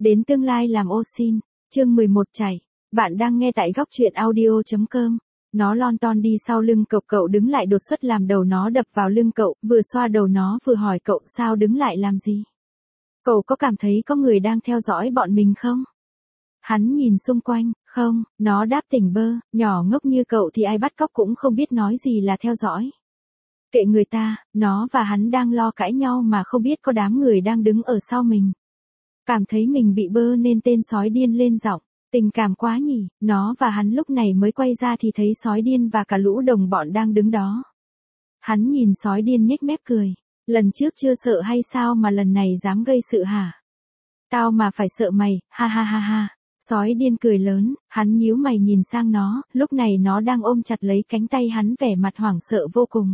Đến tương lai làm ô xin. Chương 11 chảy. Bạn đang nghe tại góc truyện audio.com. Nó lon ton đi sau lưng cậu, cậu đứng lại đột xuất làm đầu nó đập vào lưng cậu, vừa xoa đầu nó vừa hỏi cậu sao đứng lại làm gì. Cậu có cảm thấy có người đang theo dõi bọn mình không? Hắn nhìn xung quanh, không, nó đáp tỉnh bơ, nhỏ ngốc như cậu thì ai bắt cóc cũng không biết nói gì là theo dõi. Kệ người ta, nó và hắn đang lo cãi nhau mà không biết có đám người đang đứng ở sau mình. Cảm thấy mình bị bơ nên tên sói điên lên giọng, tình cảm quá nhỉ, nó và hắn lúc này mới quay ra thì thấy sói điên và cả lũ đồng bọn đang đứng đó. Hắn nhìn sói điên nhếch mép cười, lần trước chưa sợ hay sao mà lần này dám gây sự hả? Tao mà phải sợ mày, ha ha ha ha. Sói điên cười lớn, hắn nhíu mày nhìn sang nó, lúc này nó đang ôm chặt lấy cánh tay hắn vẻ mặt hoảng sợ vô cùng.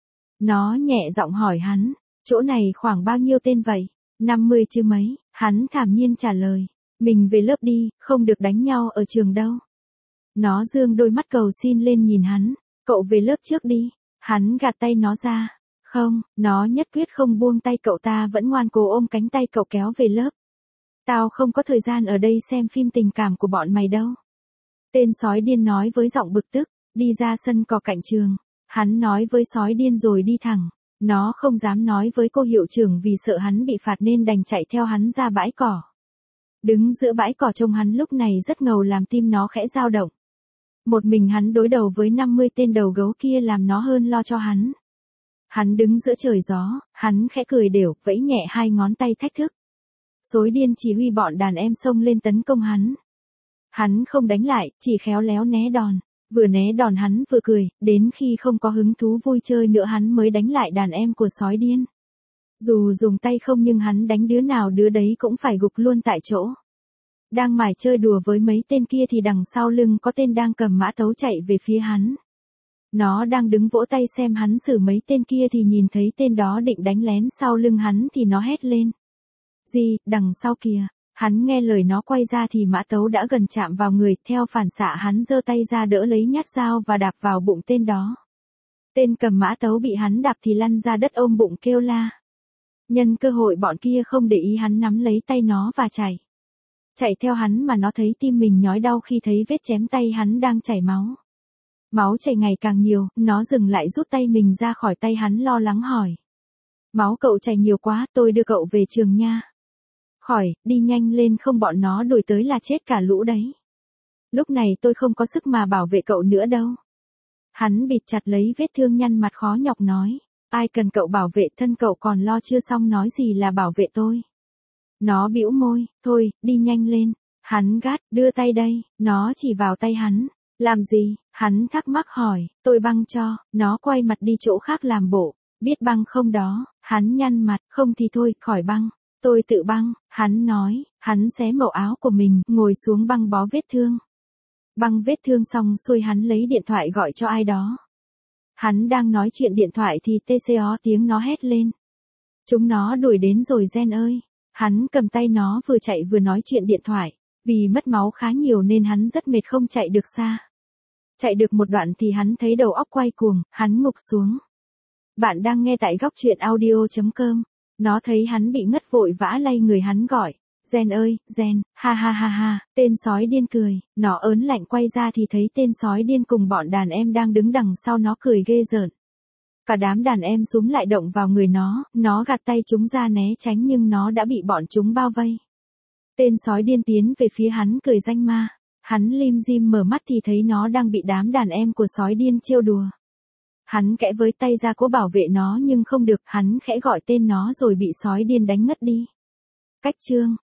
Nó nhẹ giọng hỏi hắn, chỗ này khoảng bao nhiêu tên vậy? 50 chứ mấy, hắn thản nhiên trả lời, mình về lớp đi, không được đánh nhau ở trường đâu. Nó giương đôi mắt cầu xin lên nhìn hắn, cậu về lớp trước đi, hắn gạt tay nó ra, không, nó nhất quyết không buông tay cậu, ta vẫn ngoan cố ôm cánh tay cậu kéo về lớp. Tao không có thời gian ở đây xem phim tình cảm của bọn mày đâu. Tên sói điên nói với giọng bực tức, đi ra sân cỏ cạnh trường. Hắn nói với sói điên rồi đi thẳng. Nó không dám nói với cô hiệu trưởng vì sợ hắn bị phạt nên đành chạy theo hắn ra bãi cỏ. Đứng giữa bãi cỏ trông hắn lúc này rất ngầu làm tim nó khẽ dao động. Một mình hắn đối đầu với 50 tên đầu gấu kia làm nó hơn lo cho hắn. Hắn đứng giữa trời gió, hắn khẽ cười đều, vẫy nhẹ hai ngón tay thách thức. Sói điên chỉ huy bọn đàn em xông lên tấn công hắn. Hắn không đánh lại, chỉ khéo léo né đòn. Vừa né đòn hắn vừa cười, đến khi không có hứng thú vui chơi nữa hắn mới đánh lại đàn em của sói điên. Dù dùng tay không nhưng hắn đánh đứa nào đứa đấy cũng phải gục luôn tại chỗ. Đang mải chơi đùa với mấy tên kia thì đằng sau lưng có tên đang cầm mã tấu chạy về phía hắn. Nó đang đứng vỗ tay xem hắn xử mấy tên kia thì nhìn thấy tên đó định đánh lén sau lưng hắn thì nó hét lên. Gì, đằng sau kìa. Hắn nghe lời nó quay ra thì mã tấu đã gần chạm vào người, theo phản xạ hắn giơ tay ra đỡ lấy nhát dao và đạp vào bụng tên đó. Tên cầm mã tấu bị hắn đạp thì lăn ra đất ôm bụng kêu la. Nhân cơ hội bọn kia không để ý hắn nắm lấy tay nó và chạy. Chạy theo hắn mà nó thấy tim mình nhói đau khi thấy vết chém tay hắn đang chảy máu. Máu chảy ngày càng nhiều, nó dừng lại rút tay mình ra khỏi tay hắn lo lắng hỏi. Máu cậu chảy nhiều quá, tôi đưa cậu về trường nha. Khỏi, đi nhanh lên không bọn nó đuổi tới là chết cả lũ đấy. Lúc này tôi không có sức mà bảo vệ cậu nữa đâu. Hắn bịt chặt lấy vết thương nhăn mặt khó nhọc nói. Ai cần cậu bảo vệ, thân cậu còn lo chưa xong nói gì là bảo vệ tôi. Nó bĩu môi, thôi, đi nhanh lên. Hắn gắt, đưa tay đây, nó chỉ vào tay hắn. Làm gì? Hắn thắc mắc hỏi, tôi băng cho, nó quay mặt đi chỗ khác làm bộ. Biết băng không đó, hắn nhăn mặt, không thì thôi, khỏi băng. Tôi tự băng, hắn nói, hắn xé mẩu áo của mình, ngồi xuống băng bó vết thương. Băng vết thương xong xuôi hắn lấy điện thoại gọi cho ai đó. Hắn đang nói chuyện điện thoại thì TCO tiếng nó hét lên. Chúng nó đuổi đến rồi Gen ơi. Hắn cầm tay nó vừa chạy vừa nói chuyện điện thoại. Vì mất máu khá nhiều nên hắn rất mệt không chạy được xa. Chạy được một đoạn thì hắn thấy đầu óc quay cuồng, hắn ngục xuống. Bạn đang nghe tại góc truyện audio.com. Nó thấy hắn bị ngất vội vã lay người hắn gọi. Gen ơi, Gen, ha ha ha ha, tên sói điên cười, nó ớn lạnh quay ra thì thấy tên sói điên cùng bọn đàn em đang đứng đằng sau nó cười ghê rợn. Cả đám đàn em súm lại động vào người nó gạt tay chúng ra né tránh nhưng nó đã bị bọn chúng bao vây. Tên sói điên tiến về phía hắn cười danh ma, hắn lim dim mở mắt thì thấy nó đang bị đám đàn em của sói điên trêu đùa. Hắn kẽ với tay ra cố bảo vệ nó nhưng không được, hắn khẽ gọi tên nó rồi bị sói điên đánh ngất đi. Cách chương